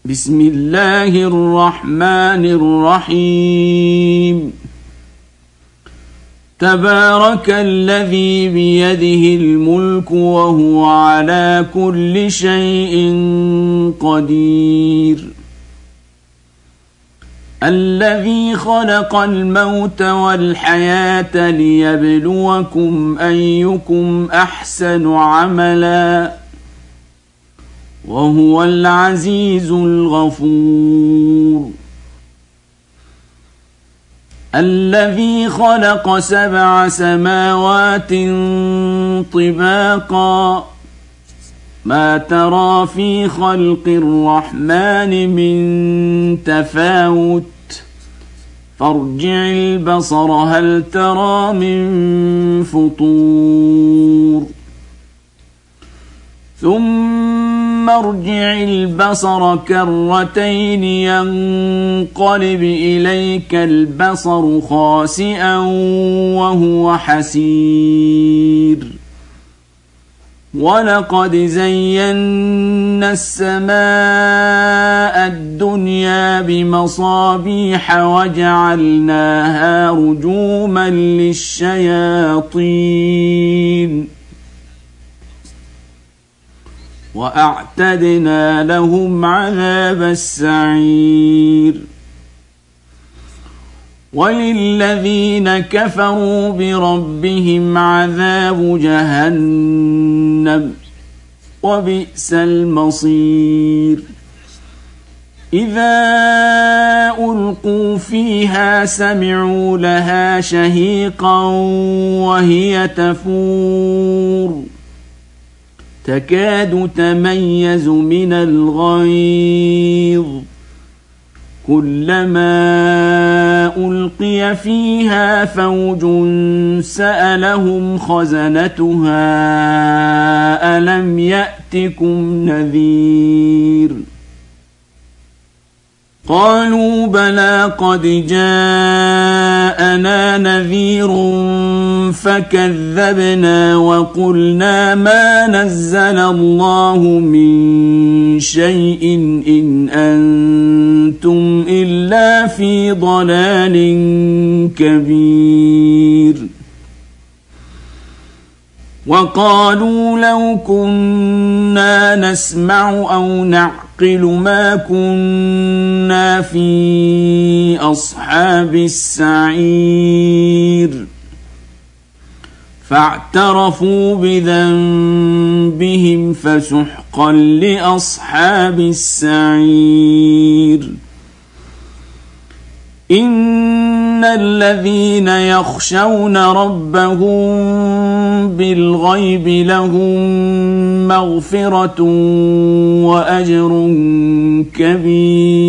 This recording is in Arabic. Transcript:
بسم الله الرحمن الرحيم تبارك الذي بيده الملك وهو على كل شيء قدير الذي خلق الموت والحياة ليبلوكم أيكم أحسن عملا وهو العزيز الغفور الذي خلق 7 سماوات طباقا ما ترى في خلق الرحمن من تفاوت فارجع البصر هل ترى من فطور ثم ارجع البصر كرتين ينقلب إليك البصر خاسئا وهو حسير ولقد زينا السماء الدنيا بمصابيح وجعلناها رجوما للشياطين وأعتدنا لهم عذاب السعير وللذين كفروا بربهم عذاب جهنم وبئس المصير إذا ألقوا فيها سمعوا لها شهيقا وهي تفور تكاد تميز من الغيظ كلما ألقي فيها فوج سألهم خزنتها ألم يأتكم نذير قالوا بلى قد جاءنا نذير فكذبنا وقلنا ما نزل الله من شيء إن أنتم إلا في ضلال كبير وقالوا لو كنا نسمع أو نعقل ما كنا في أصحاب السعير فاعترفوا بذنبهم فسحقا لأصحاب السعير إن الذين يخشون ربهم بالغيب لهم مغفرة وأجر كبير